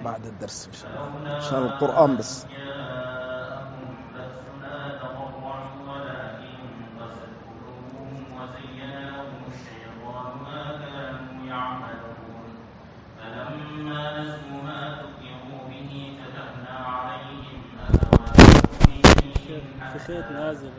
بعد الدرس إن شاء الله عشان القرآن بس. خيط نازل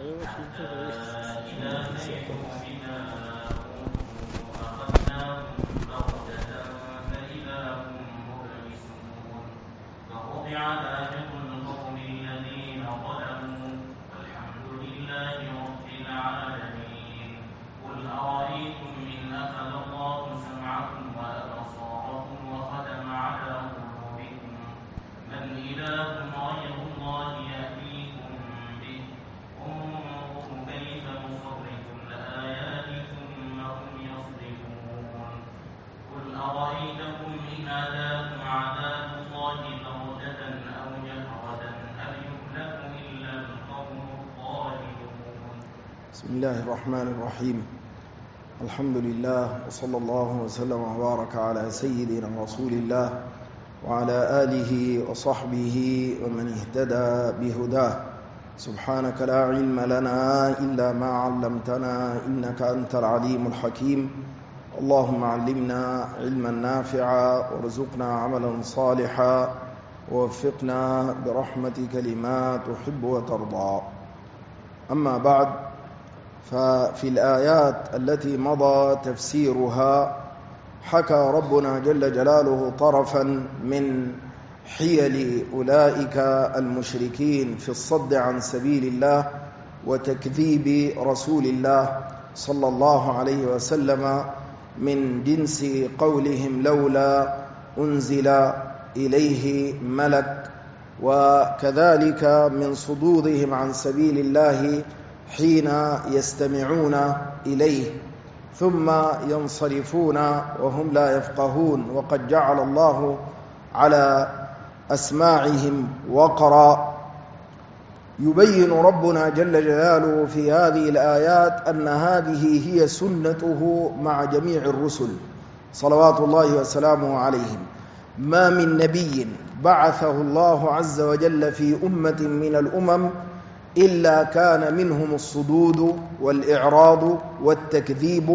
بسم الله الرحمن الرحيم. الحمد لله وصلى الله وسلم وبارك على سيدنا رسول الله وعلى آله وصحبه ومن اهتدى بهداه. سبحانك لا علم لنا إلا ما علمتنا إنك أنت العليم الحكيم. اللهم علمنا علما نافعا وارزقنا عملا صالحا ووفقنا برحمتك لما تحب وترضى. أما بعد، ففي الآيات التي مضى تفسيرها حكى ربنا جل جلاله طرفا من حيل أولئك المشركين في الصد عن سبيل الله وتكذيب رسول الله صلى الله عليه وسلم، من جنس قولهم لولا أنزل إليه ملك، وكذلك من صدودهم عن سبيل الله حين يستمعون إليه ثم ينصرفون وهم لا يفقهون، وقد جعل الله على أسماعهم وقرا. يبين ربنا جل جلاله في هذه الآيات أن هذه هي سنته مع جميع الرسل صلوات الله وسلامه عليهم. ما من نبي بعثه الله عز وجل في أمة من الأمم إلا كان منهم الصدود والإعراض والتكذيب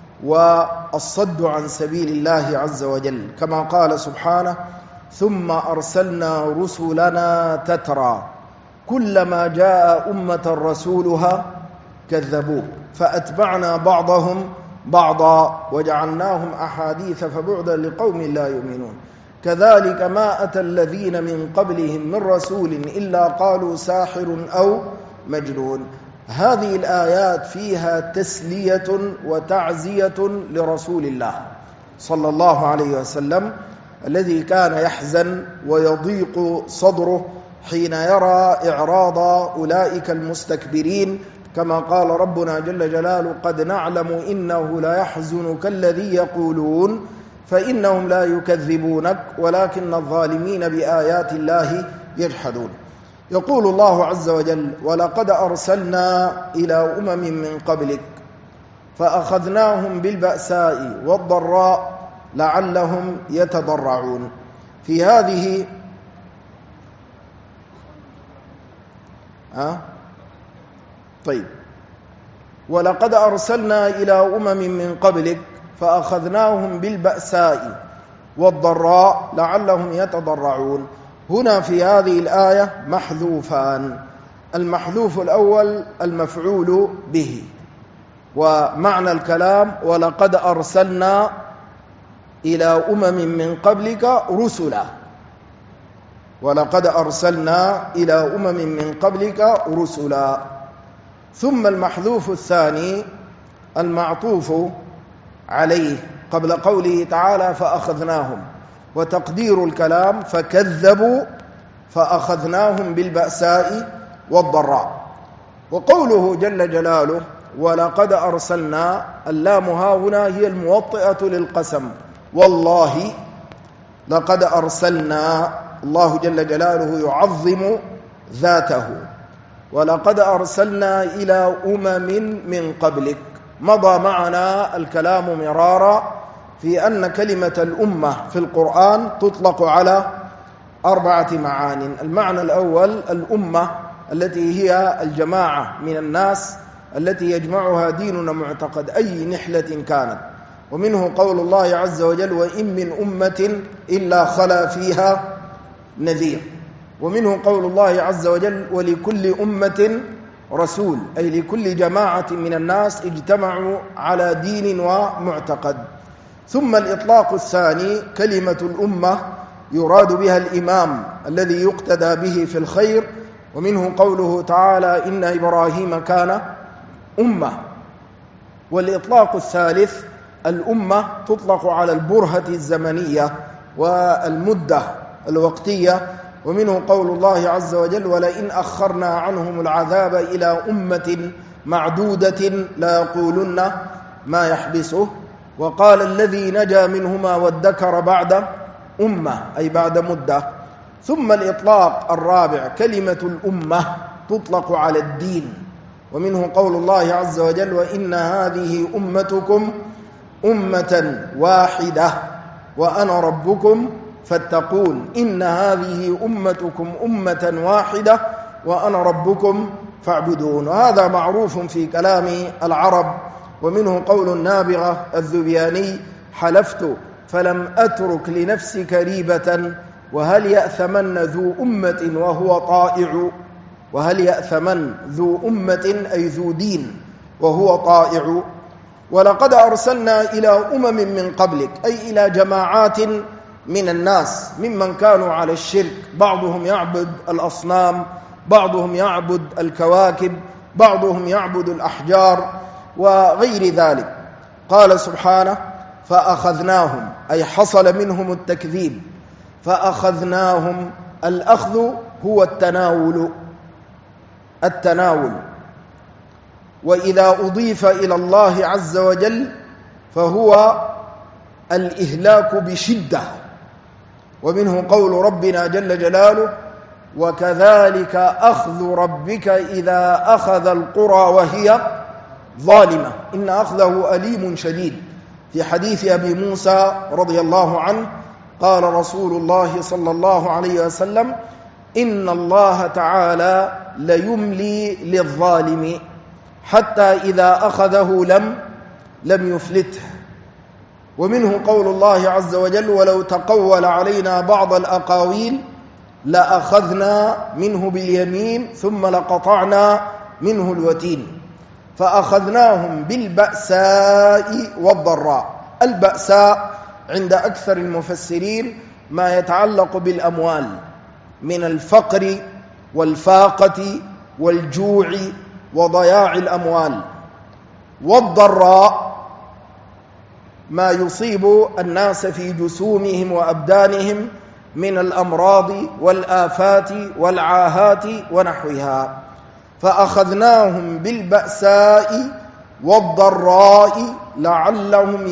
والصد عن سبيل الله عز وجل، كما قال سبحانه: ثم أرسلنا رسلنا تترى كلما جاء أمة رسولها كذبوه فأتبعنا بعضهم بعضا وجعلناهم أحاديث فبعدا لقوم لا يؤمنون. كذلك ما أتى الذين من قبلهم من رسول إلا قالوا ساحر أو مجنون. هذه الآيات فيها تسلية وتعزية لرسول الله صلى الله عليه وسلم، الذي كان يحزن ويضيق صدره حين يرى إعراض أولئك المستكبرين، كما قال ربنا جل جلاله: قد نعلم إنه لا يحزنك الذي يقولون فإنهم لا يكذبونك ولكن الظالمين بآيات الله يجحدون. يقول الله عز وجل: ولقد أرسلنا إلى أمم من قبلك فأخذناهم بالبأساء والضراء لعلهم يتضرعون. في هذه طيب، ولقد أرسلنا إلى أمم من قبلك فأخذناهم بالبأساء والضراء لعلهم يتضرعون. هنا في هذه الآية محذوفان. المحذوف الأول المفعول به، ومعنى الكلام: ولقد أرسلنا إلى أمم من قبلك رسلا. ولقد أرسلنا إلى أمم من قبلك رسلا. ثم المحذوف الثاني المعطوف عليه قبل قوله تعالى: فأخذناهم، وتقدير الكلام: فكذبوا فأخذناهم بالبأساء والضراء. وقوله جل جلاله: ولقد أرسلنا، اللام هاهنا هي الموطئة للقسم، والله لقد أرسلنا. الله جل جلاله يعظم ذاته. ولقد أرسلنا إلى أمم من قبلك. مضى معنا الكلام مرارا في أن كلمة الأمة في القرآن تطلق على 4 معان. المعنى الأول الأمة التي هي الجماعة من الناس التي يجمعها ديننا معتقد أي نحلة كانت، ومنه قول الله عز وجل وإن من أمة إلا خلا فيها نذير، ومنه قول الله عز وجل ولكل أمة رسول، أي لكل جماعة من الناس اجتمعوا على دين ومعتقد. ثم الإطلاق الثاني كلمة الأمة يراد بها الإمام الذي يقتدى به في الخير، ومنه قوله تعالى إن إبراهيم كان أمة. والإطلاق الثالث الأمة تطلق على البرهة الزمنية والمدة الوقتية، ومنه قول الله عز وجل ولئن أخرنا عنهم العذاب إلى أمة معدودة ليقولن ما يحبسه، وقال الذي نجا منهما وادكر بعد أمة أي بعد مدة. ثم الإطلاق الرابع كلمة الأمة تطلق على الدين، ومنه قول الله عز وجل وإن هذه أمتكم أمة واحدة وأنا ربكم فاتقون، إن هذه أمتكم أمة واحدة وأنا ربكم فاعبدون. وهذا معروف في كلام العرب، ومنه قول النابغة الذبياني حلفت فلم أترك لنفسك ريبة وهل يأثمن ذو أمة وهو طائع، وهل يأثمن ذو أمة أي ذو دين وهو طائع. ولقد أرسلنا إلى أمم من قبلك أي إلى جماعات من الناس ممن كانوا على الشرك، بعضهم يعبد الأصنام، بعضهم يعبد الكواكب، بعضهم يعبد الأحجار وغير ذلك. قال سبحانه فأخذناهم أي حصل منهم التكذيب، فأخذناهم الأخذ هو التناول، وإذا أضيف إلى الله عز وجل فهو الإهلاك بشدة، ومنه قول ربنا جل جلاله وكذلك أخذ ربك إذا أخذ القرى وهي ظالمة إن أخذه أليم شديد. في حديث أبي موسى رضي الله عنه قال رسول الله صلى الله عليه وسلم إن الله تعالى ليملي للظالم حتى إذا أخذه لم يفلته. ومنه قول الله عز وجل ولو تقول علينا بعض الأقاويل لأخذنا منه باليمين ثم لقطعنا منه الوتين. فأخذناهم بالبأساء والضراء. البأساء عند أكثر المفسرين ما يتعلق بالأموال من الفقر والفاقة والجوع وضياع الأموال، والضراء ما يصيب الناس في جسومهم وأبدانهم من الأمراض والآفات والعاهات ونحوها. فأخذناهم بالبأساء والضراء لعلهم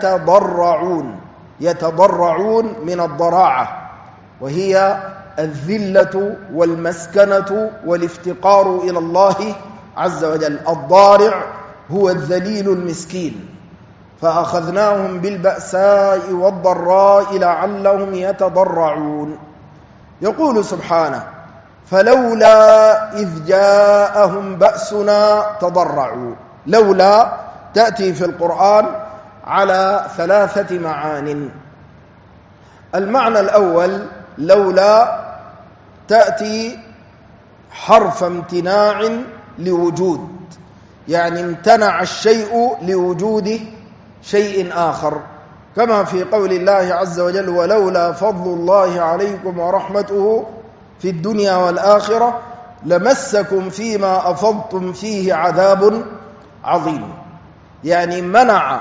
يتضرعون من الضراعة، وهي الذلة والمسكنة والافتقار إلى الله عز وجل. الضارع هو الذليل المسكين. فأخذناهم بالبأساء والضراء لعلهم يتضرعون. يقول سبحانه فلولا إذ جاءهم بأسنا تضرعوا. لولا تأتي في القرآن على 3 معان. المعنى الأول لولا تأتي حرف امتناع لوجود، يعني امتنع الشيء لوجود شيء آخر، كما في قول الله عز وجل ولولا فضل الله عليكم ورحمته في الدنيا والآخرة لمسكم فيما أفضتم فيه عذاب عظيم. يعني منع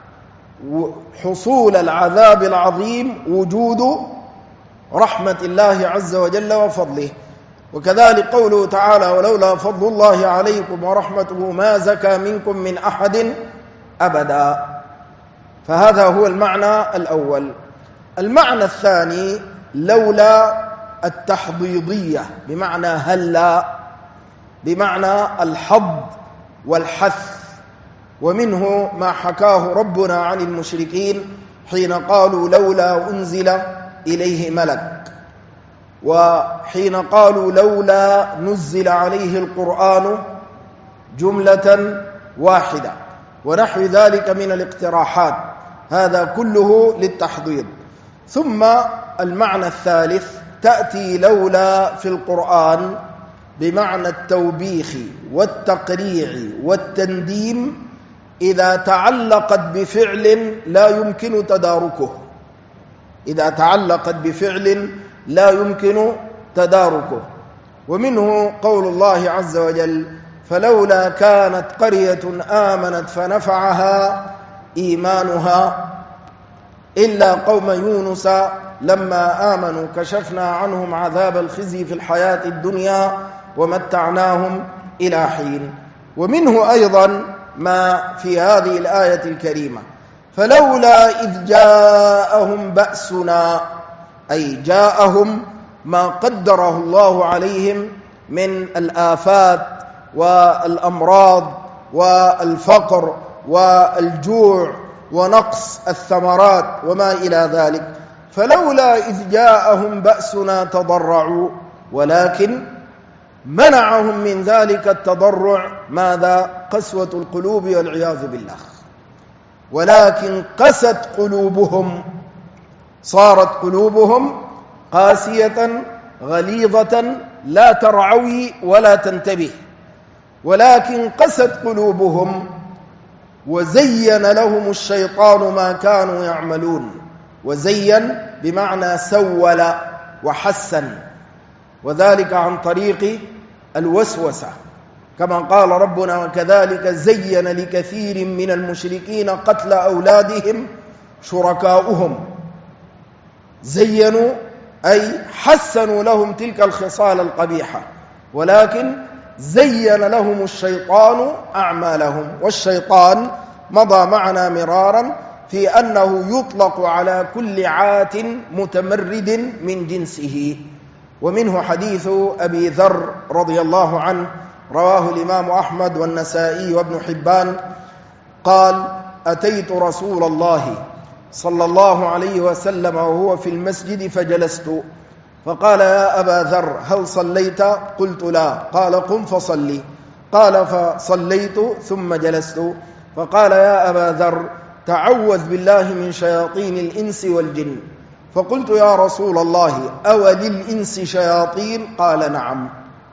حصول العذاب العظيم وجود رحمة الله عز وجل وفضله. وكذلك قوله تعالى ولولا فضل الله عليكم ورحمته ما زكى منكم من أحد أبدا. فهذا هو المعنى الأول. المعنى الثاني لولا التحضيضية بمعنى هلا، بمعنى الحض والحث، ومنه ما حكاه ربنا عن المشركين حين قالوا لولا أنزل إليه ملك. وحين قالوا لولا نزل عليه القرآن جملة واحدة ونحو ذلك من الاقتراحات، هذا كله للتحضيض. ثم المعنى الثالث تأتي لولا في القرآن بمعنى التوبيخ والتقريع والتنديم إذا تعلقت بفعل لا يمكن تداركه، إذا تعلقت بفعل لا يمكن تداركه. ومنه قول الله عز وجل فلولا كانت قرية آمنت فنفعها إيمانها إلا قوم يونس لما آمنوا كشفنا عنهم عذاب الخزي في الحياة الدنيا ومتعناهم إلى حين. ومنه أيضا ما في هذه الآية الكريمة فلولا إذ جاءهم بأسنا، أي جاءهم ما قدره الله عليهم من الآفات والأمراض والفقر والجوع ونقص الثمرات وما إلى ذلك، فلولا إذ جاءهم بأسنا تضرعوا، ولكن منعهم من ذلك التضرع ماذا؟ قسوة القلوب والعياذ بالله. ولكن قست قلوبهم، صارت قلوبهم قاسية غليظة لا ترعوي ولا تنتبه، ولكن قست قلوبهم وزين لهم الشيطان ما كانوا يعملون. وزين بمعنى سول وحسن، وذلك عن طريق الوسوسة، كما قال ربنا وكذلك زين لكثير من المشركين قتل أولادهم شركاؤهم. زينوا أي حسنوا لهم تلك الخصال القبيحة، ولكن زين لهم الشيطان أعمالهم. والشيطان مضى معنا مرارا في أنه يطلق على كل عات متمرد من جنسه. ومنه حديث أبي ذر رضي الله عنه رواه الإمام أحمد والنسائي وابن حبان قال أتيت رسول الله صلى الله عليه وسلم وهو في المسجد فجلست، فقال يا أبا ذر هل صليت؟ قلت لا. قال قم فصلي. قال فصليت ثم جلست. فقال يا أبا ذر تعوذ بالله من شياطين الإنس والجن. فقلت يا رسول الله أوللإنس شياطين؟ قال نعم.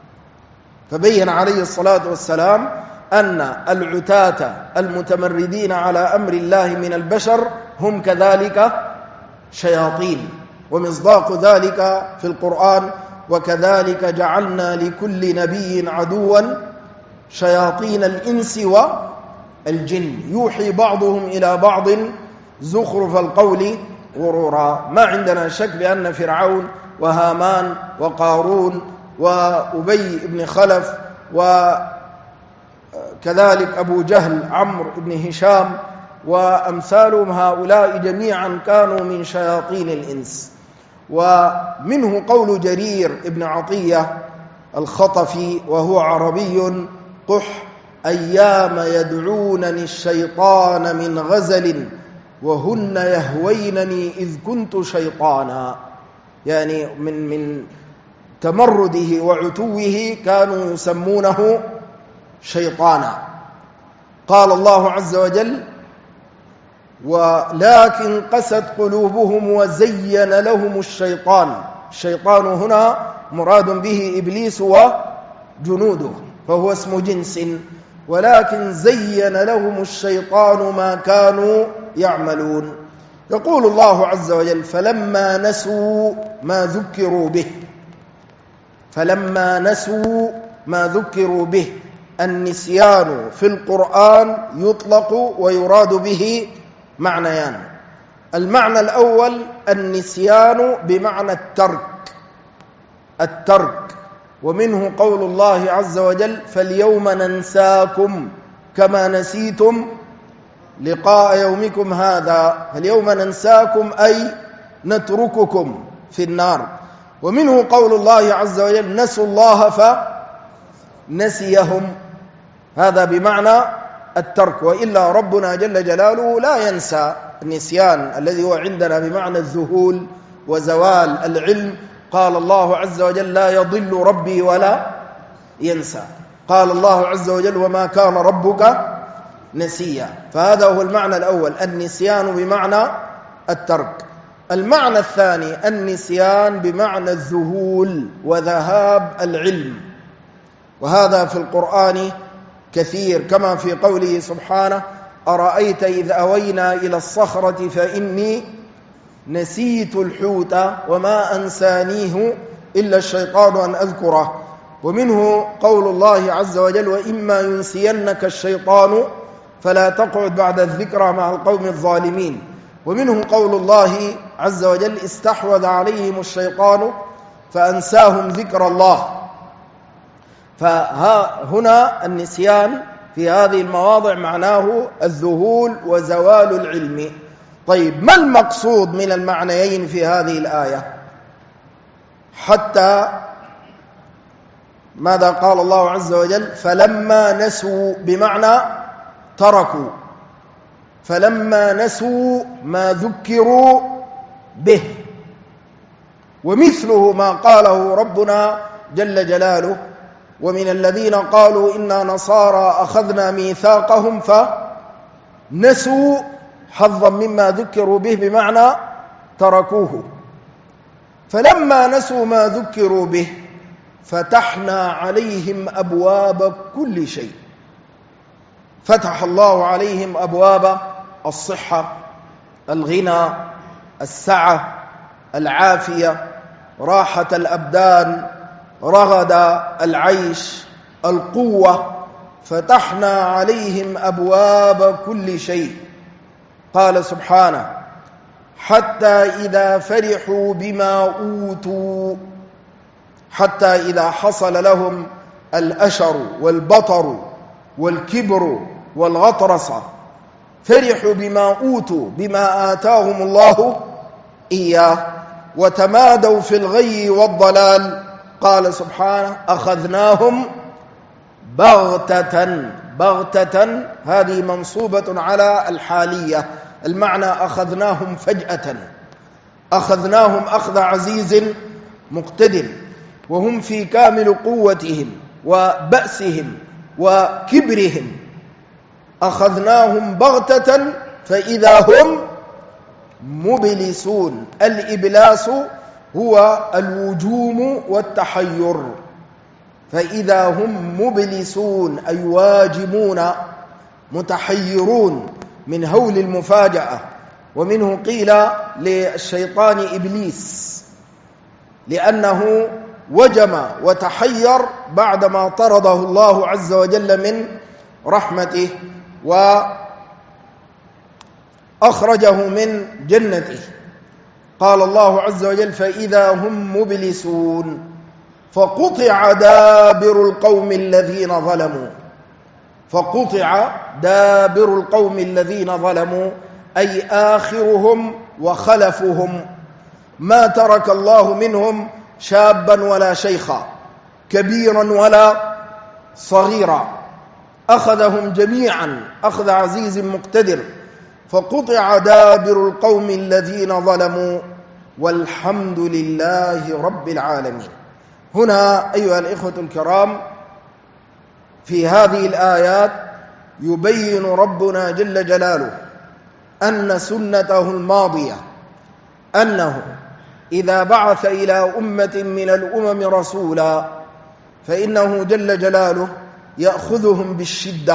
فبين عليه الصلاة والسلام أن العتاة المتمردين على أمر الله من البشر هم كذلك شياطين، ومصداق ذلك في القرآن وكذلك جعلنا لكل نبي عدوا شياطين الإنس والجن يوحي بعضهم إلى بعض زخرف القول غرورا. ما عندنا شك بأن فرعون وهامان وقارون وأبي بن خلف وكذلك أبو جهل عمرو بن هشام وأمثالهم هؤلاء جميعا كانوا من شياطين الإنس. ومنه قول جرير بن عطية الخطفي وهو عربي قح أيام يدعونني الشيطان من غزل وهن يهوينني إذ كنت شيطانا، يعني من تمرده وعتوه كانوا يسمونه شيطانا. قال الله عز وجل ولكن قست قلوبهم وزين لهم الشيطان. الشيطان هنا مراد به إبليس وجنوده فهو اسم جنس، ولكن زين لهم الشيطان ما كانوا يعملون. يقول الله عز وجل فلما نسوا ما ذكروا به، فلما نسوا ما ذكروا به. النسيان في القرآن يطلق ويراد به معنيان. المعنى الأول النسيان بمعنى الترك، ومنه قول الله عز وجل فاليوم ننساكم كما نسيتم لقاء يومكم هذا. فاليوم ننساكم أي نترككم في النار. ومنه قول الله عز وجل نسوا الله فنسيهم، هذا بمعنى الترك. وإلا ربنا جل جلاله لا ينسى. النسيان الذي هو عندنا بمعنى الذهول وزوال العلم قال الله عز وجل لا يضل ربي ولا ينسى. قال الله عز وجل وما كان ربك نسيا. فهذا هو المعنى الأول، النسيان بمعنى الترك. المعنى الثاني النسيان بمعنى الذهول وذهاب العلم، وهذا في القرآن كثير، كما في قوله سبحانه أرأيت إذ أوينا إلى الصخرة فإني نسيت الحوت وما أنسانيه إلا الشيطان أن أذكره. ومنه قول الله عز وجل وإما ينسينك الشيطان فلا تقعد بعد الذكرى مع القوم الظالمين. ومنه قول الله عز وجل استحوذ عليهم الشيطان فأنساهم ذكر الله. فهنا النسيان في هذه المواضع معناه الذهول وزوال العلم. طيب ما المقصود من المعنيين في هذه الآية؟ حتى ماذا قال الله عز وجل فلما نسوا بمعنى تركوا، فلما نسوا ما ذكروا به، ومثله ما قاله ربنا جل جلاله ومن الذين قالوا إنا نصارى أخذنا ميثاقهم فنسوا حظا مما ذكروا به بمعنى تركوه. فلما نسوا ما ذكروا به فتحنا عليهم أبواب كل شيء. فتح الله عليهم أبواب الصحة، الغنى، السعة، العافية، راحة الأبدان، رغد العيش، القوة. فتحنا عليهم أبواب كل شيء. قال سبحانه حتى إذا فرحوا بما أوتوا، حتى إذا حصل لهم الأشر والبطر والكبر والغطرسة فرحوا بما أوتوا بما آتاهم الله إياه وتمادوا في الغي والضلال. قال سبحانه أخذناهم بغتة. بغتة هذه منصوبة على الحالية، المعنى أخذناهم فجأة، أخذناهم أخذ عزيز مقتدر وهم في كامل قوتهم وبأسهم وكبرهم. أخذناهم بغتة فإذا هم مبلسون. الإبلاس هو الوجوم والتحير. فإذا هم مبلسون أي واجمون متحيرون من هول المفاجأة. ومنه قيل للشيطان إبليس لأنه وجم وتحير بعدما طرده الله عز وجل من رحمته وأخرجه من جنته. قال الله عز وجل فإذا هم مبلسون فقطع دابر القوم الذين ظلموا. فقطع دابر القوم الذين ظلموا أي آخرهم وخلفهم، ما ترك الله منهم شابا ولا شيخا، كبيرا ولا صغيرا، أخذهم جميعا أخذ عزيز مقتدر. فقطع دابر القوم الذين ظلموا والحمد لله رب العالمين. هنا أيها الإخوة الكرام في هذه الآيات يبين ربنا جل جلاله أن سنته الماضية أنه إذا بعث إلى أمة من الأمم رسولا فإنه جل جلاله يأخذهم بالشدة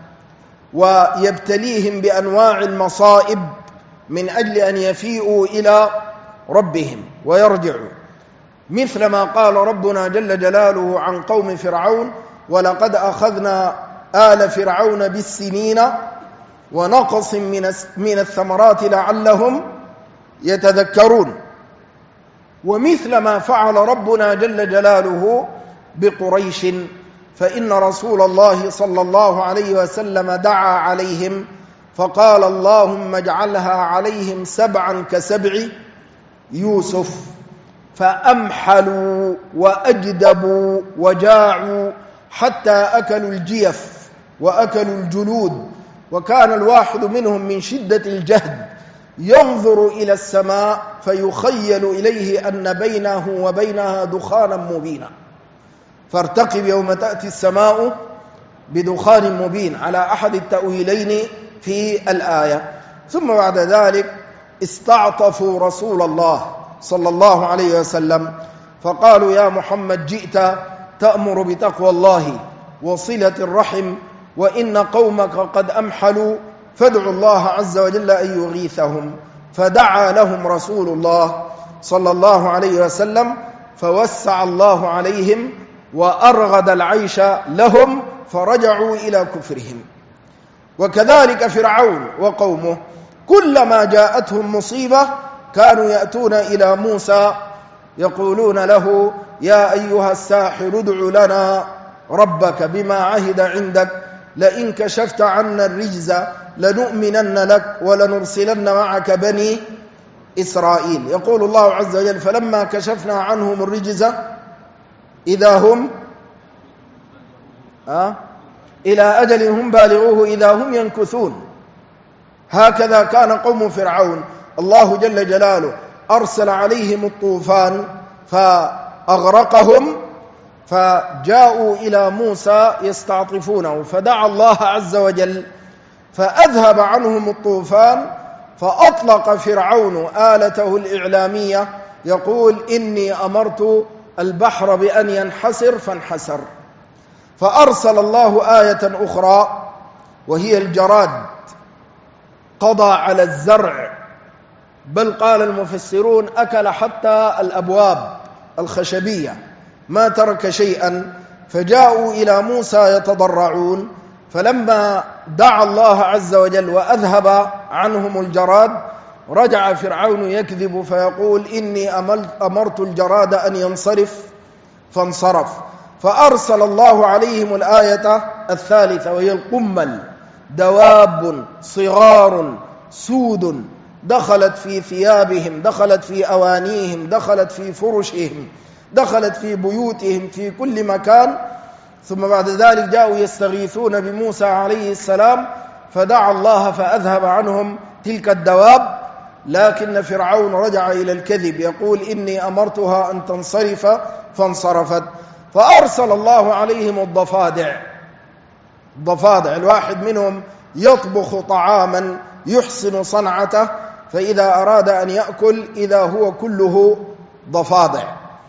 ويبتليهم بأنواع المصائب من أجل أن يفيئوا إلى ربهم ويرجعوا، مثل ما قال ربنا جل جلاله عن قوم فرعون ولقد أخذنا آل فرعون بالسنين ونقص من الثمرات لعلهم يتذكرون. ومثل ما فعل ربنا جل جلاله بقريش، فإن رسول الله صلى الله عليه وسلم دعا عليهم فقال اللهم اجعلها عليهم سبعا كسبع يوسف، فأمحلوا وأجدبوا وجاعوا حتى أكلوا الجيف وأكلوا الجلود، وكان الواحد منهم من شدة الجهد ينظر إلى السماء فيخيل إليه أن بينه وبينها دخانا مبينا، فارتقب يوم تأتي السماء بدخان مبين على أحد التأويلين في الآية. ثم بعد ذلك استعطفوا رسول الله صلى الله عليه وسلم فقالوا: يا محمد، جئت تأمر بتقوى الله وصلة الرحم، وإن قومك قد أمحلوا، فادعوا الله عز وجل أن يغيثهم. فدعا لهم رسول الله صلى الله عليه وسلم فوسع الله عليهم وأرغد العيش لهم فرجعوا إلى كفرهم. وكذلك فرعون وقومه كلما جاءتهم مصيبة كانوا يأتون إلى موسى يقولون له: يا أيها الساحر ادع لنا ربك بما عهد عندك لئن كشفت عنا الرجز لنؤمنن لك ولنرسلن معك بني إسرائيل. يقول الله عز وجل: فلما كشفنا عنهم الرجز إذا هم إلى أجل هم بالغوه إذا هم ينكثون. هكذا كان قوم فرعون. الله جل جلاله أرسل عليهم الطوفان فأغرقهم، فجاءوا إلى موسى يستعطفونه، فدعا الله عز وجل فأذهب عنهم الطوفان، فأطلق فرعون آلته الإعلامية يقول: إني أمرت البحر بأن ينحسر فانحسر. فأرسل الله آية أخرى وهي الجراد، قضى على الزرع، بل قال المفسرون أكل حتى الأبواب الخشبية، ما ترك شيئا. فجاءوا إلى موسى يتضرعون، فلما دعا الله عز وجل وأذهب عنهم الجراد رجع فرعون يكذب فيقول: إني أمرت الجراد أن ينصرف فانصرف. فأرسل الله عليهم الآية الثالثة وهي القمل، دواب صغار سود دخلت في ثيابهم، دخلت في أوانيهم، دخلت في فرشهم، دخلت في بيوتهم، في كل مكان. ثم بعد ذلك جاءوا يستغيثون بموسى عليه السلام فدعا الله فأذهب عنهم تلك الدواب، لكن فرعون رجع إلى الكذب يقول: إني أمرتها أن تنصرف فانصرفت. فأرسل الله عليهم الضفادع، الواحد منهم يطبخ طعاما يحسن صنعته، فإذا أراد أن يأكل إذا هو كله ضفادع،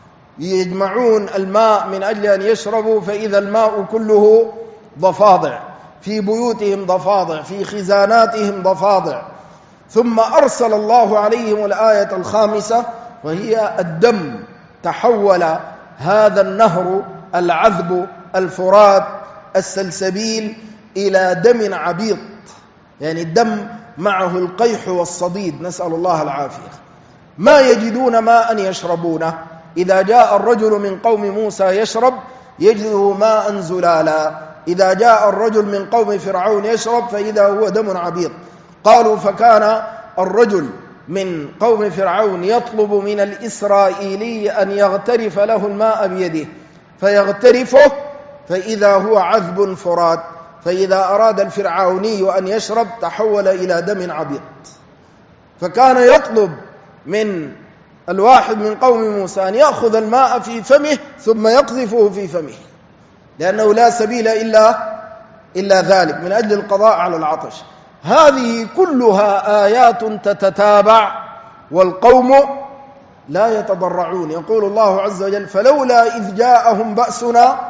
يجمعون الماء من أجل أن يشربوا فإذا الماء كله ضفادع، في بيوتهم ضفادع، في خزاناتهم ضفادع. ثم أرسل الله عليهم الآية الخامسة وهي الدم، تحول هذا النهر العذب الفرات السلسبيل إلى دم عبيط، يعني الدم معه القيح والصديد، نسأل الله العافية. ما يجدون ماء يشربونه، إذا جاء الرجل من قوم موسى يشرب يجده ماء زلالا، إذا جاء الرجل من قوم فرعون يشرب فإذا هو دم عبيط. قالوا: فكان الرجل من قوم فرعون يطلب من الإسرائيلي أن يغترف له الماء بيده فيغترفه فإذا هو عذب فرات، فإذا أراد الفرعوني أن يشرب تحول إلى دم عبيط. فكان يطلب من الواحد من قوم موسى أن يأخذ الماء في فمه ثم يقذفه في فمه، لأنه لا سبيل إلا ذلك من أجل القضاء على العطش. هذه كلها آيات تتتابع والقوم لا يتضرعون. يقول الله عز وجل: فلولا إذ جاءهم بأسنا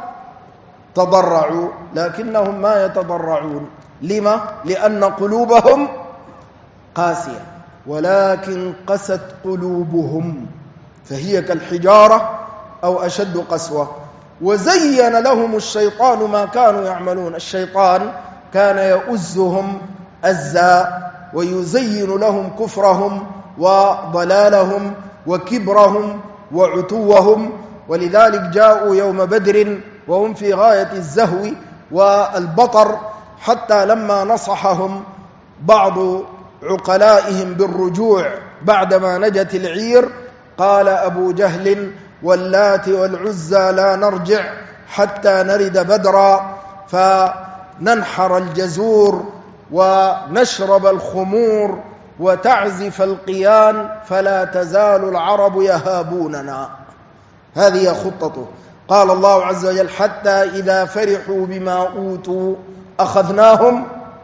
تضرعوا لكنهم ما يتضرعون. لما؟ لأن قلوبهم قاسية، ولكن قست قلوبهم فهي كالحجارة أو أشد قسوة. وزين لهم الشيطان ما كانوا يعملون، الشيطان كان يؤزهم أزا ويزين لهم كفرهم وضلالهم وكبرهم وعتوهم، ولذلك جاءوا يوم بدر وهم في غاية الزهو والبطر، حتى لما نصحهم بعض عقلائهم بالرجوع بعدما نجت العير قال أبو جهل: واللات والعزى لا نرجع حتى نرد بدرا فننحر الجزور ونشرب الخمور وتعزف القيان فلا تزال العرب يهابوننا. هذه خطته. قال الله عز وجل: حتى إذا فرحوا بما أوتوا أخذناهم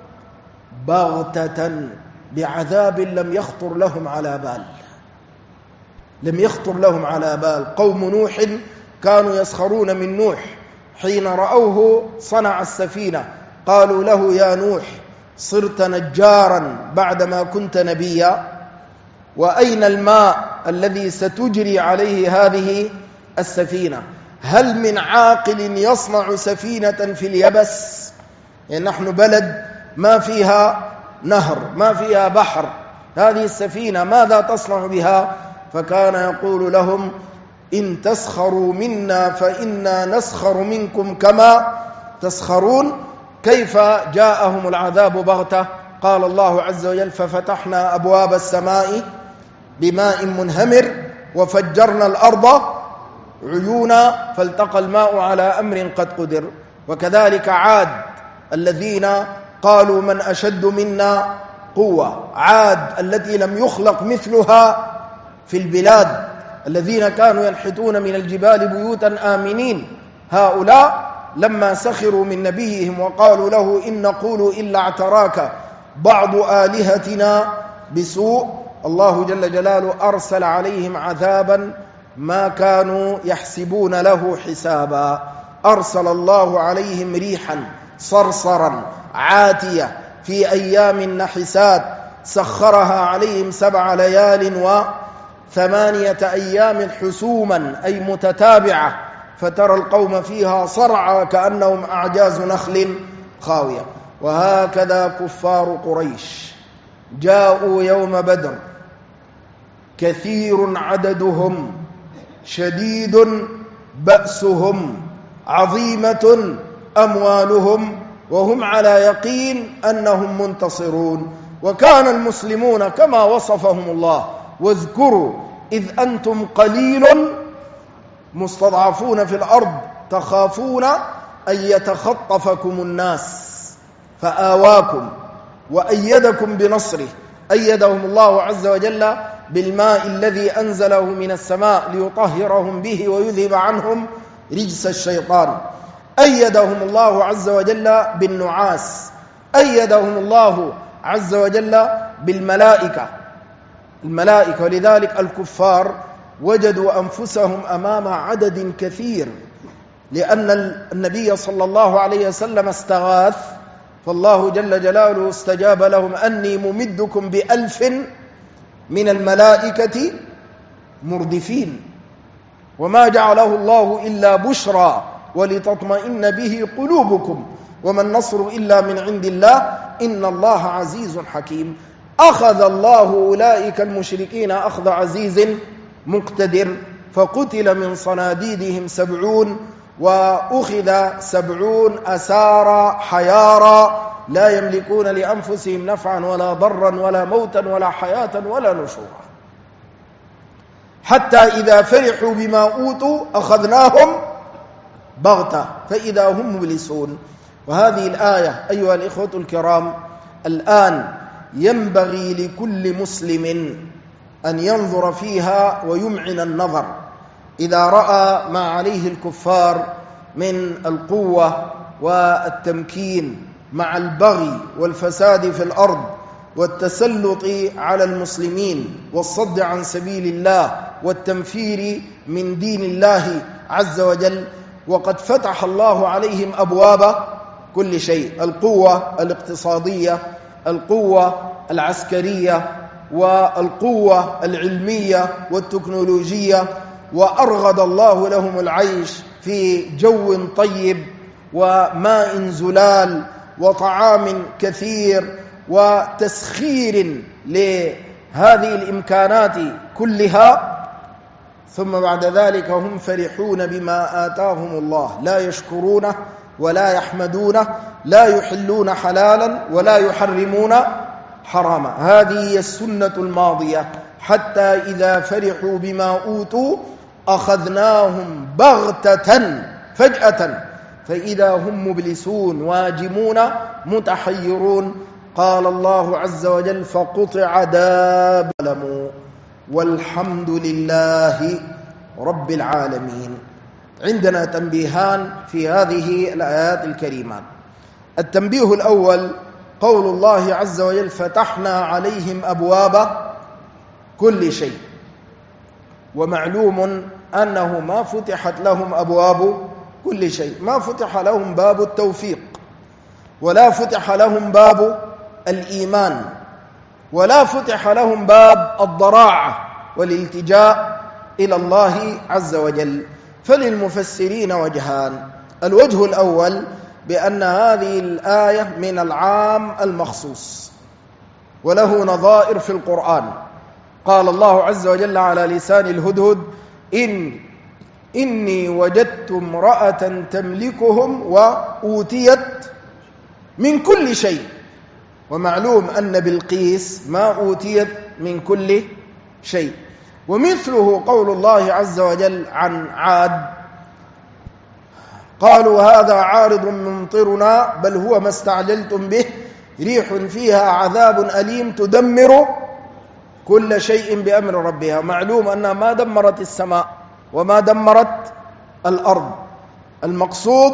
بغتة بعذاب لم يخطر لهم على بال. لم يخطر لهم على بال. قوم نوح كانوا يسخرون من نوح حين رأوه صنع السفينة، قالوا له: يا نوح صرت نجارا بعدما كنت نبيا، وأين الماء الذي ستجري عليه هذه السفينة؟ هل من عاقل يصنع سفينة في اليبس؟ يعني نحن بلد ما فيها نهر، ما فيها بحر، هذه السفينة ماذا تصنع بها؟ فكان يقول لهم: إن تسخروا منا فإنا نسخر منكم كما تسخرون. كيف جاءهم العذاب بغتة؟ قال الله عز وجل: ففتحنا أبواب السماء بماء منهمر وفجرنا الأرض عيونا فالتقى الماء على أمر قد قدر. وكذلك عاد الذين قالوا: من أشد منا قوة. عاد التي لم يخلق مثلها في البلاد، الذين كانوا ينحتون من الجبال بيوتا آمنين، هؤلاء لما سخروا من نبيهم وقالوا له: إن نقول إلا اعتراك بعض آلهتنا بسوء، الله جل جلاله أرسل عليهم عذابا ما كانوا يحسبون له حسابا. أرسل الله عليهم ريحا صرصرا عاتية في أيام نحسات سخرها عليهم 7 ليال و8 أيام حسوما أي متتابعة، فترى القوم فيها صرعى كأنهم أعجاز نخل خاوية. وهكذا كفار قريش جاءوا يوم بدر كثير عددهم شديد بأسهم عظيمة أموالهم وهم على يقين أنهم منتصرون. وكان المسلمون كما وصفهم الله: واذكروا إذ أنتم قليل مستضعفون في الأرض تخافون أن يتخطفكم الناس فآواكم وأيدكم بنصره. أيدهم الله عز وجل بالماء الذي أنزله من السماء ليطهرهم به ويذهب عنهم رجس الشيطان. أيدهم الله عز وجل بالنعاس. أيدهم الله عز وجل بالملائكة. ولذلك الكفار وجدوا أنفسهم أمام عدد كثير، لأن النبي صلى الله عليه وسلم استغاث، فالله جل جلاله استجاب لهم: أني ممدكم ب1000 من الملائكة مردفين. وما جعله الله إلا بشرى ولتطمئن به قلوبكم وما النصر إلا من عند الله إن الله عزيز حكيم. أخذ الله أولئك المشركين أخذ عزيز مقتدر، فقتل من صناديدهم 70 وأخذ 70 أسارى حيارى لا يملكون لأنفسهم نفعا ولا ضرا ولا موتا ولا حياة ولا نشورا، حتى إذا فرحوا بما أوتوا أخذناهم بغتة فإذا هم مبلسون. وهذه الآية أيها الإخوة الكرام الآن ينبغي لكل مسلم أن ينظر فيها ويمعن النظر. إذا رأى ما عليه الكفار من القوة والتمكين مع البغي والفساد في الأرض والتسلط على المسلمين والصد عن سبيل الله والتنفير من دين الله عز وجل، وقد فتح الله عليهم أبواب كل شيء: القوة الاقتصادية، القوة العسكرية، والقوة العلمية والتكنولوجية، وأرغد الله لهم العيش في جو طيب وماء زلال وطعام كثير وتسخير لهذه الإمكانات كلها. ثم بعد ذلك هم فرحون بما آتاهم الله، لا يشكرونه ولا يحمدونه، لا يحلون حلالا ولا يحرمون حراما. هذه هي السنة الماضية: حتى إذا فرحوا بما أوتوا أخذناهم بغتة فجأة فإذا هم مبلسون واجمون متحيرون. قال الله عز وجل فقطع دابر والحمد لله رب العالمين. عندنا تنبيهان في هذه الآيات الكريمات. التنبيه الأول قول الله عز وجل فتحنا عليهم أبواب كل شيء، ومعلوم أنه ما فتحت لهم أبواب كل شيء، ما فتح لهم باب التوفيق، ولا فتح لهم باب الإيمان، ولا فتح لهم باب الضراعة والالتجاء إلى الله عز وجل. فللمفسرين وجهان: الوجه الأول بأن هذه الآية من العام المخصوص، وله نظائر في القرآن. قال الله عز وجل على لسان الهدهد: إني وجدت امرأة تملكهم وأوتيت من كل شيء. ومعلوم أن بلقيس ما أوتيت من كل شيء. ومثله قول الله عز وجل عن عاد: قالوا هذا عارض ممطرنا بل هو ما استعجلتم به ريح فيها عذاب أليم تدمر كل شيء بأمر ربها. معلوم أنها ما دمرت السماء وما دمرت الأرض، المقصود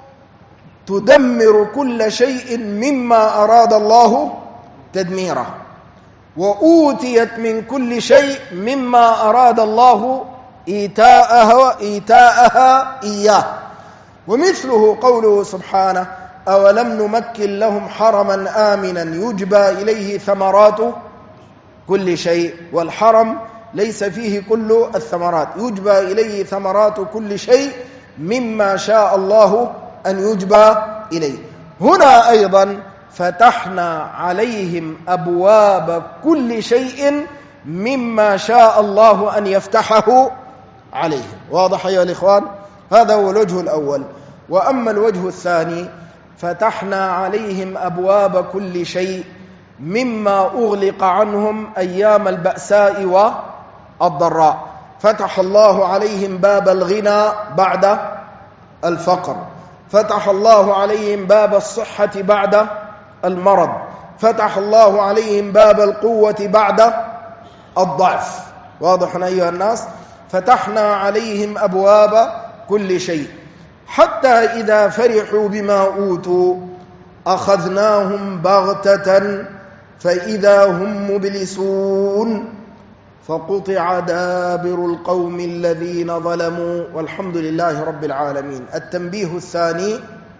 تدمر كل شيء مما أراد الله تدميره، وأوتيت من كل شيء مما أراد الله إيتاءها إياه. ومثله قوله سبحانه: أولم نمكن لهم حرما آمنا يجبى إليه ثمرات كل شيء. والحرم ليس فيه كل الثمرات، يجبى إليه ثمرات كل شيء مما شاء الله أن يجبى إليه. هنا أيضا فتحنا عليهم أبواب كل شيء مما شاء الله أن يفتحه عليهم. واضح أيها الإخوان؟ هذا هو الوجه الأول. وأما الوجه الثاني: فتحنا عليهم أبواب كل شيء مما أغلق عنهم أيام البأساء والضراء. فتح الله عليهم باب الغنى بعد الفقر، فتح الله عليهم باب الصحة بعد المرض، فتح الله عليهم باب القوة بعد الضعف. واضح أيها الناس؟ فتحنا عليهم أبواب كل شيء، حتى إذا فرحوا بما أوتوا أخذناهم بغتة فإذا هم مبلسون فقطع دابر القوم الذين ظلموا والحمد لله رب العالمين. التنبيه الثاني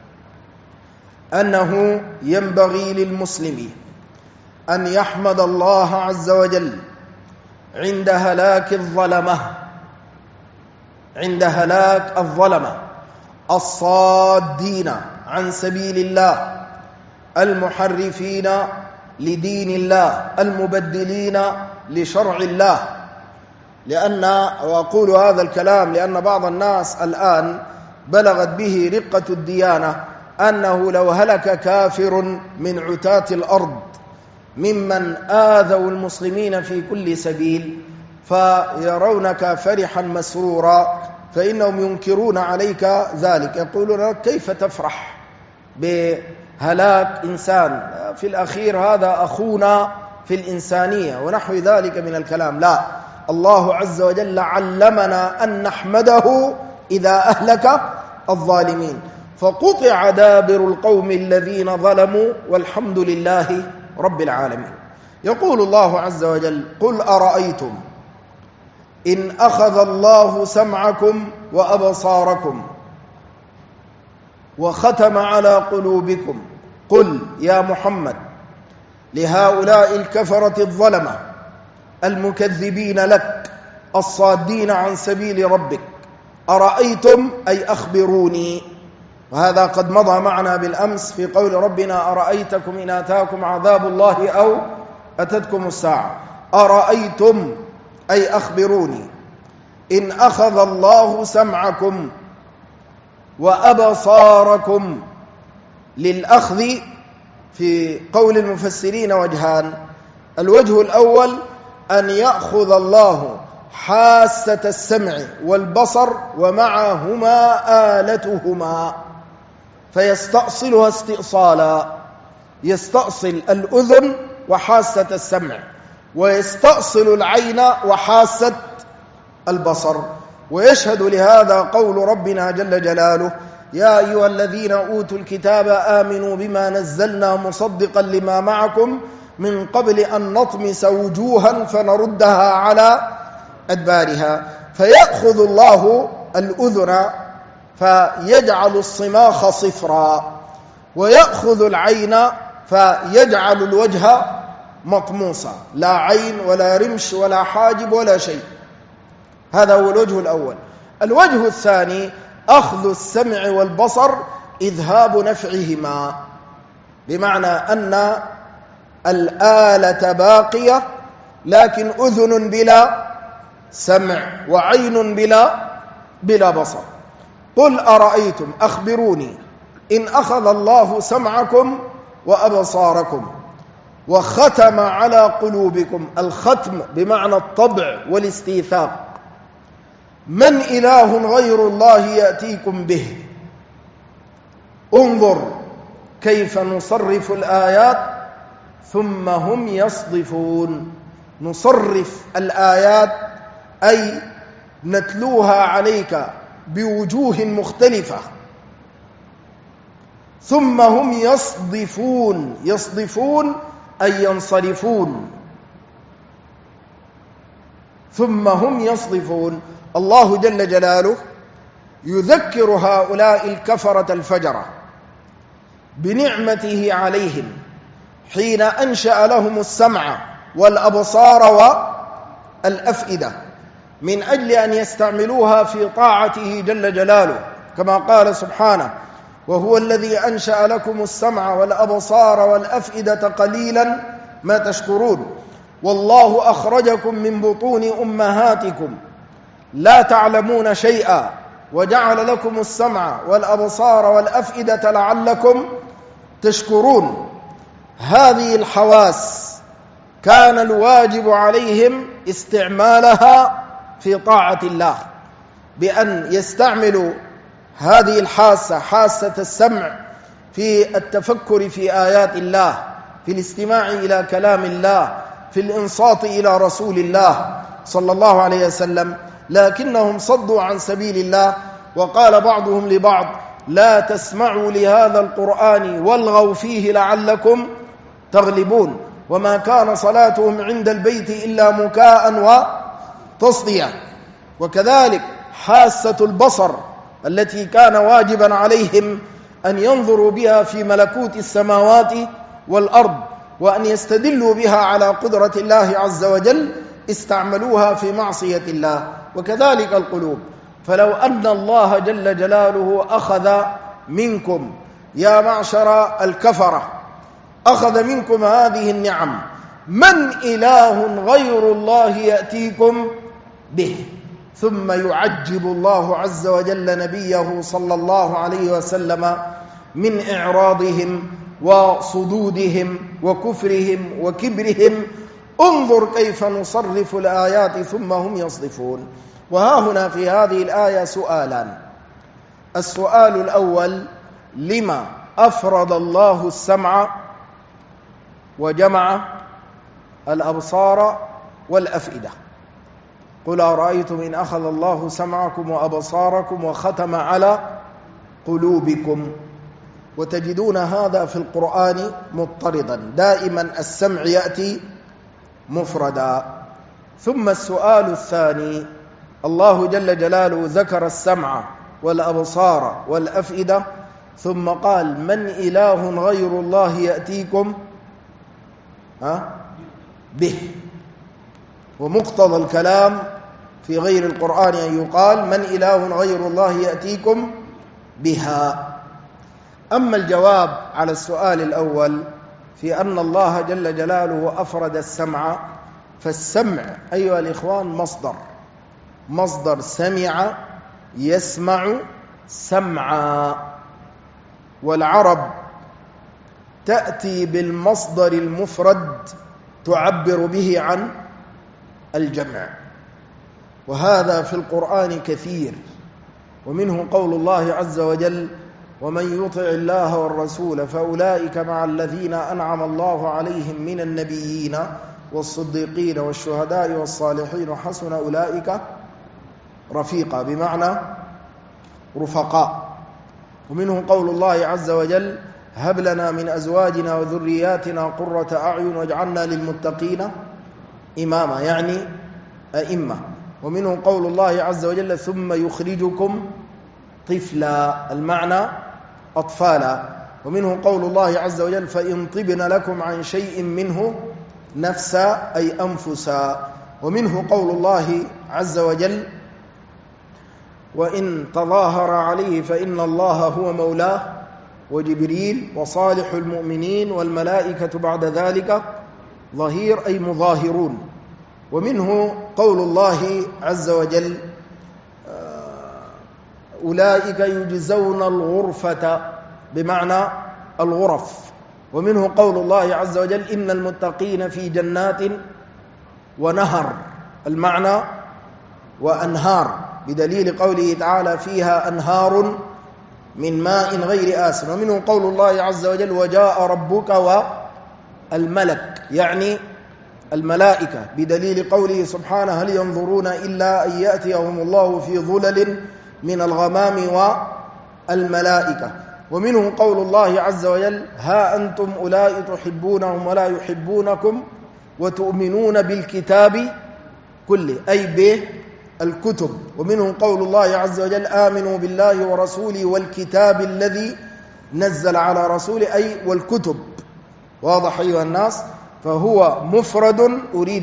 أنه ينبغي للمسلم أن يحمد الله عز وجل عند هلاك الظلمة الصادين عن سبيل الله، المحرفين لدين الله، المبدلين لشرع الله. وأقول هذا الكلام لأن بعض الناس الآن بلغت به رقة الديانة أنه لو هلك كافر من عتاة الأرض ممن آذوا المسلمين في كل سبيل فيرونك فرحا مسرورا، فإنهم ينكرون عليك ذلك، يقولون لك كيف تفرح بهلاك إنسان؟ في الأخير هذا أخونا في الإنسانية ونحو ذلك من الكلام. لا، الله عز وجل علمنا أن نحمده إذا أهلك الظالمين. فقطع دابر القوم الذين ظلموا والحمد لله رب العالمين. يقول الله عز وجل: قل أرأيتم إن أخذ الله سمعكم وأبصاركم وختم على قلوبكم. قل يا محمد لهؤلاء الكفرة الظلمة المكذبين لك الصادين عن سبيل ربك: أرأيتم أي أخبروني. وهذا قد مضى معنا بالأمس في قول ربنا: أرأيتكم إن آتاكم عذاب الله أو أتتكم الساعة. أرأيتم أي أخبروني إن أخذ الله سمعكم وأبصاركم. للأخذ في قول المفسرين وجهان: الوجه الأول أن يأخذ الله حاسة السمع والبصر ومعهما آلتهما فيستأصلها استئصالا، يستأصل الأذن وحاسة السمع، ويستأصل العين وحاسة البصر. ويشهد لهذا قول ربنا جل جلاله: يا أيها الذين أوتوا الكتاب آمنوا بما نزلنا مصدقا لما معكم من قبل أن نطمس وجوها فنردها على أدبارها. فيأخذ الله الأذن فيجعل الصماخ صفرا، ويأخذ العين فيجعل الوجه مطموسا، لا عين ولا رمش ولا حاجب ولا شيء. هذا هو الوجه الأول. الوجه الثاني: أخذ السمع والبصر إذهاب نفعهما، بمعنى أن الآلة باقية لكن أذن بلا سمع وعين بلا بصر. قل أرأيتم، أخبروني، إن أخذ الله سمعكم وأبصاركم وختم على قلوبكم، الختم بمعنى الطبع والاستيثاق، من إله غير الله يأتيكم به؟ انظر كيف نصرف الآيات ثم هم يصدفون. نصرف الآيات أي نتلوها عليك بوجوه مختلفة، ثم هم يصدفون. يصدفون أي ينصرفون. ثم هم يصدفون. الله جل جلاله يذكر هؤلاء الكفرة الفجرة بنعمته عليهم حين أنشأ لهم السمع والأبصار والأفئدة من أجل أن يستعملوها في طاعته جل جلاله، كما قال سبحانه: وهو الذي أنشأ لكم السمع والأبصار والأفئدة قليلا ما تشكرون، والله أخرجكم من بطون أمهاتكم لا تعلمون شيئا وجعل لكم السمع والأبصار والأفئدة لعلكم تشكرون. هذه الحواس كان الواجب عليهم استعمالها في طاعة الله، بأن يستعملوا هذه الحاسة، حاسة السمع، في التفكر في آيات الله، في الاستماع إلى كلام الله، في الإنصات إلى رسول الله صلى الله عليه وسلم، لكنهم صدوا عن سبيل الله. وقال بعضهم لبعض: لا تسمعوا لهذا القرآن والغوا فيه لعلكم تغلبون. وما كان صلاتهم عند البيت إلا مكاء وتصدية. وكذلك حاسة البصر التي كان واجبا عليهم أن ينظروا بها في ملكوت السماوات والأرض وأن يستدلوا بها على قدرة الله عز وجل، استعملوها في معصية الله. وكذلك القلوب. فلو أن الله جل جلاله أخذ منكم يا معشر الكفرة، أخذ منكم هذه النعم، من إله غير الله يأتيكم به؟ ثم يعجب الله عز وجل نبيه صلى الله عليه وسلم من إعراضهم وصدودهم وكفرهم وكبرهم: انظر كيف نصرف الآيات ثم هم يصدفون. وها هنا في هذه الآية سؤالان. السؤال الأول: لما أفرد الله السمع وجمع الأبصار والأفئدة؟ قل أرأيتم إن أخذ الله سمعكم وأبصاركم وختم على قلوبكم. وتجدون هذا في القرآن مضطردا، دائما السمع يأتي مفردا. ثم السؤال الثاني: الله جل جلاله ذكر السمع والأبصار والأفئدة ثم قال: من إله غير الله يأتيكم به. ومقتضى الكلام في غير القرآن أن يقال: من إله غير الله يأتيكم بها. أما الجواب على السؤال الأول في أن الله جل جلاله أفرد السمع، فالسمع أيها الإخوان مصدر سمع يسمع سمعا، والعرب تأتي بالمصدر المفرد تعبر به عن الجمع، وهذا في القرآن كثير. ومنه قول الله عز وجل: ومن يطع الله والرسول فأولئك مع الذين أنعم الله عليهم من النبيين والصديقين والشهداء والصالحين وحسن أولئك رفيقا، بمعنى رفقاء. ومنه قول الله عز وجل: هب لنا من أزواجنا وذرياتنا قرة أعين واجعلنا للمتقين إماما، يعني أئمة. ومنه قول الله عز وجل: ثم يخرجكم طفلا، المعنى أطفالا. ومنه قول الله عز وجل: فإن طبن لكم عن شيء منه نفسا أي أنفسا. ومنه قول الله عز وجل: وإن تظاهر عليه فإن الله هو مولاه وجبريل وصالح المؤمنين والملائكة بعد ذلك ظهير أي مظاهرون. ومنه قول الله عز وجل: أولئك يجزون الغرفة، بمعنى الغرف. ومنه قول الله عز وجل: إن المتقين في جنات ونهر، المعنى وأنهار، بدليل قوله تعالى: فيها أنهار من ماء غير آسن. ومنه قول الله عز وجل: وجاء ربك والملك، يعني الملائكة، بدليل قوله سبحانه: هل ينظرون إلا أن يأتيهم الله في ظلل من الغمام والملائكة. ومنه قول الله عز وجل: ها أنتم أولئك تحبونهم ولا يحبونكم وتؤمنون بالكتاب كله، أي بالكتب. ومنه قول الله عز وجل: آمنوا بالله ورسوله والكتاب الذي نزل على رسوله، أي والكتب. واضح أيها الناس؟ فهو مفرد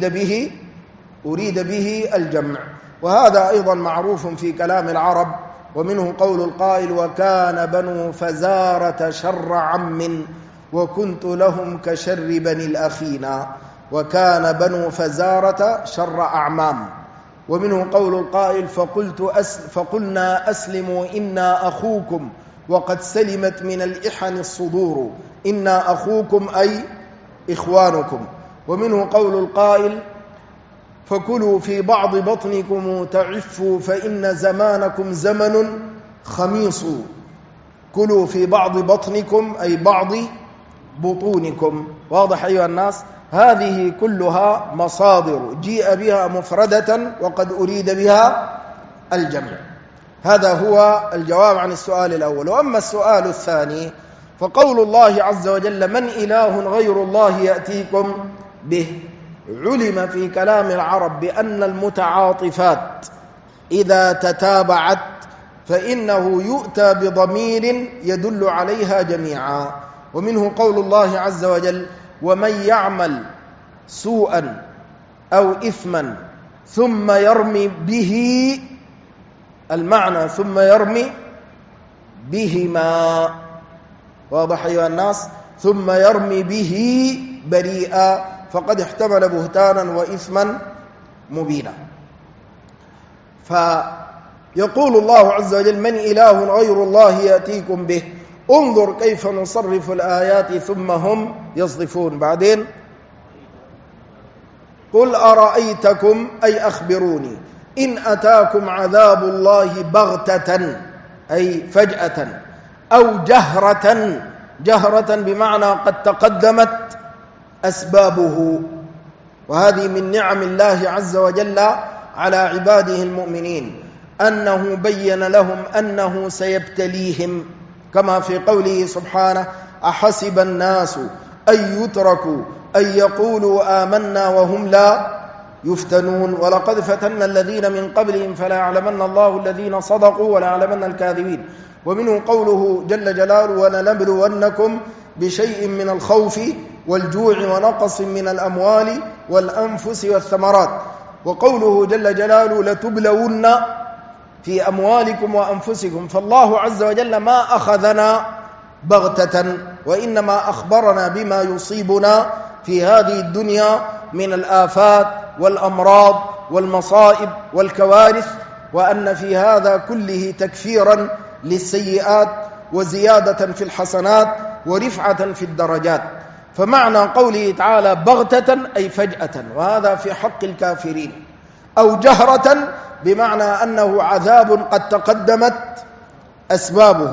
أريد به الجمع، وهذا أيضا معروف في كلام العرب. ومنه قول القائل: وكان بنو فزارة شر عم وكنت لهم كشر بني الأخينا. وكان بنو فزارة شر أعمام. ومنه قول القائل: فقلنا أسلموا إنا أخوكم وقد سلمت من الإحن الصدور، إنا أخوكم أي إخوانكم. ومنه قول القائل: فكلوا في بعض بطنكم تعفوا فإن زمانكم زمن خميص. كلوا في بعض بطنكم أي بعض بطونكم. واضح أيها الناس؟ هذه كلها مصادر جيء بها مفردة وقد أريد بها الجمع. هذا هو الجواب عن السؤال الأول. وأما السؤال الثاني فقول الله عز وجل: من إله غير الله يأتيكم به. علم في كلام العرب بأن المتعاطفات إذا تتابعت فإنه يؤتى بضمير يدل عليها جميعا. ومنه قول الله عز وجل: ومن يعمل سوءا أو إثما ثم يرمي به، المعنى ثم يرمي بهما. واضح أيها الناس؟ ثم يرمي به بريئا فقد احتمل بهتانا وإثما مبينا. فيقول الله عز وجل: من إله غير الله يأتيكم به. انظر كيف نصرف الآيات ثم هم يصدفون. بعدين: قل أرأيتكم أي أخبروني إن أتاكم عذاب الله بغتة أي فجأة أو جهرة بمعنى قد تقدمت أسبابه. وهذه من نعم الله عز وجل على عباده المؤمنين، أنه بين لهم أنه سيبتليهم، كما في قوله سبحانه: أحسب الناس أن يتركوا أن يقولوا آمنا وهم لا يفتنون ولقد فتنا الذين من قبلهم فلا يعلمن الله الذين صدقوا ولا يعلمن الكاذبين. ومنه قوله جل جلاله: ولنبلونكم بشيء من الخوف والجوع ونقص من الأموال والأنفس والثمرات. وقوله جل جلاله: لتبلون في أموالكم وأنفسكم. فالله عز وجل ما أخذنا بغتة، وإنما أخبرنا بما يصيبنا في هذه الدنيا من الآفات والأمراض والمصائب والكوارث، وأن في هذا كله تكفيرا للسيئات وزيادة في الحسنات ورفعة في الدرجات. فمعنى قوله تعالى بغتة أي فجأة، وهذا في حق الكافرين، أو جهرة بمعنى أنه عذاب قد تقدمت أسبابه.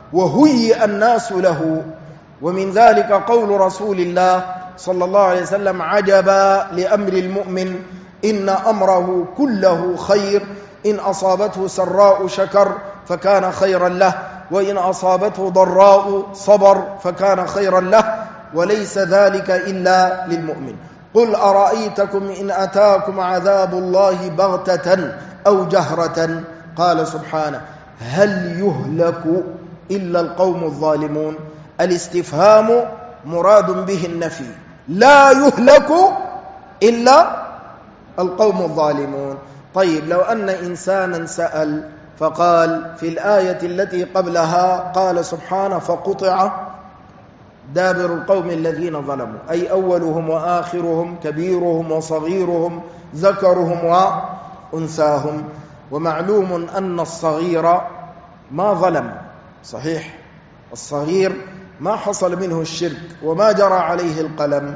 وهيئ الناس له. ومن ذلك قول رسول الله صلى الله عليه وسلم: عجبا لأمر المؤمن إن أمره كله خير، إن أصابته سراء شكر فكان خيرا له، وإن أصابته ضراء صبر فكان خيرا له، وليس ذلك إلا للمؤمن. قل أرأيتكم إن أتاكم عذاب الله بغتة أو جهرة. قال سبحانه: هل يهلك إلا القوم الظالمون. الاستفهام مراد به النفي، لا يهلك إلا القوم الظالمون. طيب، لو أن إنسانا سأل فقال في الآية التي قبلها قال سبحانه: فقطع دابر القوم الذين ظلموا، أي أولهم وآخرهم، كبيرهم وصغيرهم، ذكرهم وأنثاهم. ومعلوم أن الصغير ما ظلم، صحيح، الصغير ما حصل منه الشرك وما جرى عليه القلم.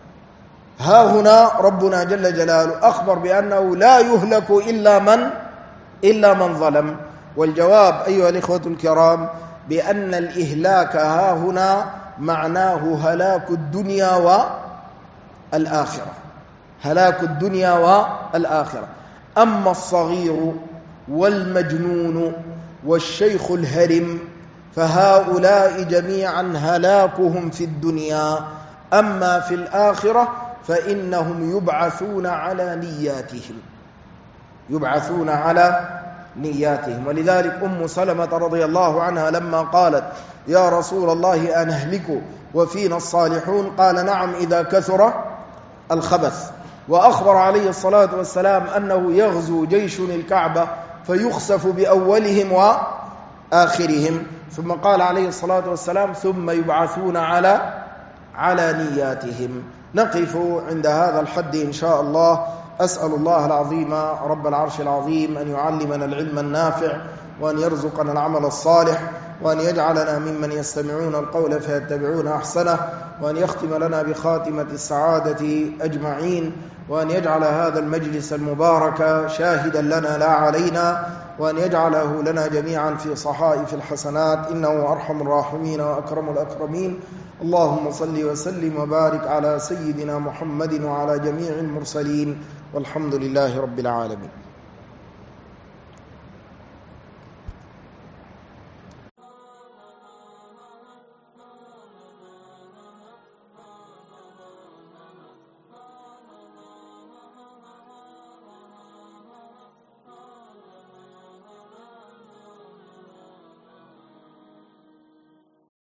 ها هنا ربنا جل جلاله أخبر بأنه لا يهلك إلا من ظلم. والجواب أيها الإخوة الكرام بأن الإهلاك ها هنا معناه هلاك الدنيا والآخرة، هلاك الدنيا والآخرة. أما الصغير والمجنون والشيخ الهرم فهؤلاء جميعا هلاكهم في الدنيا، أما في الآخرة فإنهم يبعثون على نياتهم، يبعثون على نياتهم. ولذلك أم سلمة رضي الله عنها لما قالت: يا رسول الله أنهلك وفينا الصالحون؟ قال: نعم، إذا كثر الخبث. وأخبر عليه الصلاة والسلام أنه يغزو جيش الكعبة فيخسف بأولهم وآخرهم، ثم قال عليه الصلاة والسلام: ثم يبعثون على نياتهم. نقف عند هذا الحد إن شاء الله. أسأل الله العظيم رب العرش العظيم أن يعلمنا العلم النافع، وأن يرزقنا العمل الصالح، وأن يجعلنا ممن يستمعون القول فيتبعون أحسنه، وأن يختم لنا بخاتمة السعادة أجمعين، وأن يجعل هذا المجلس المبارك شاهدا لنا لا علينا، وأن يجعله لنا جميعا في صحائف الحسنات، إنه أرحم الراحمين وأكرم الأكرمين. اللهم صل وسلم وبارك على سيدنا محمد وعلى جميع المرسلين، والحمد لله رب العالمين.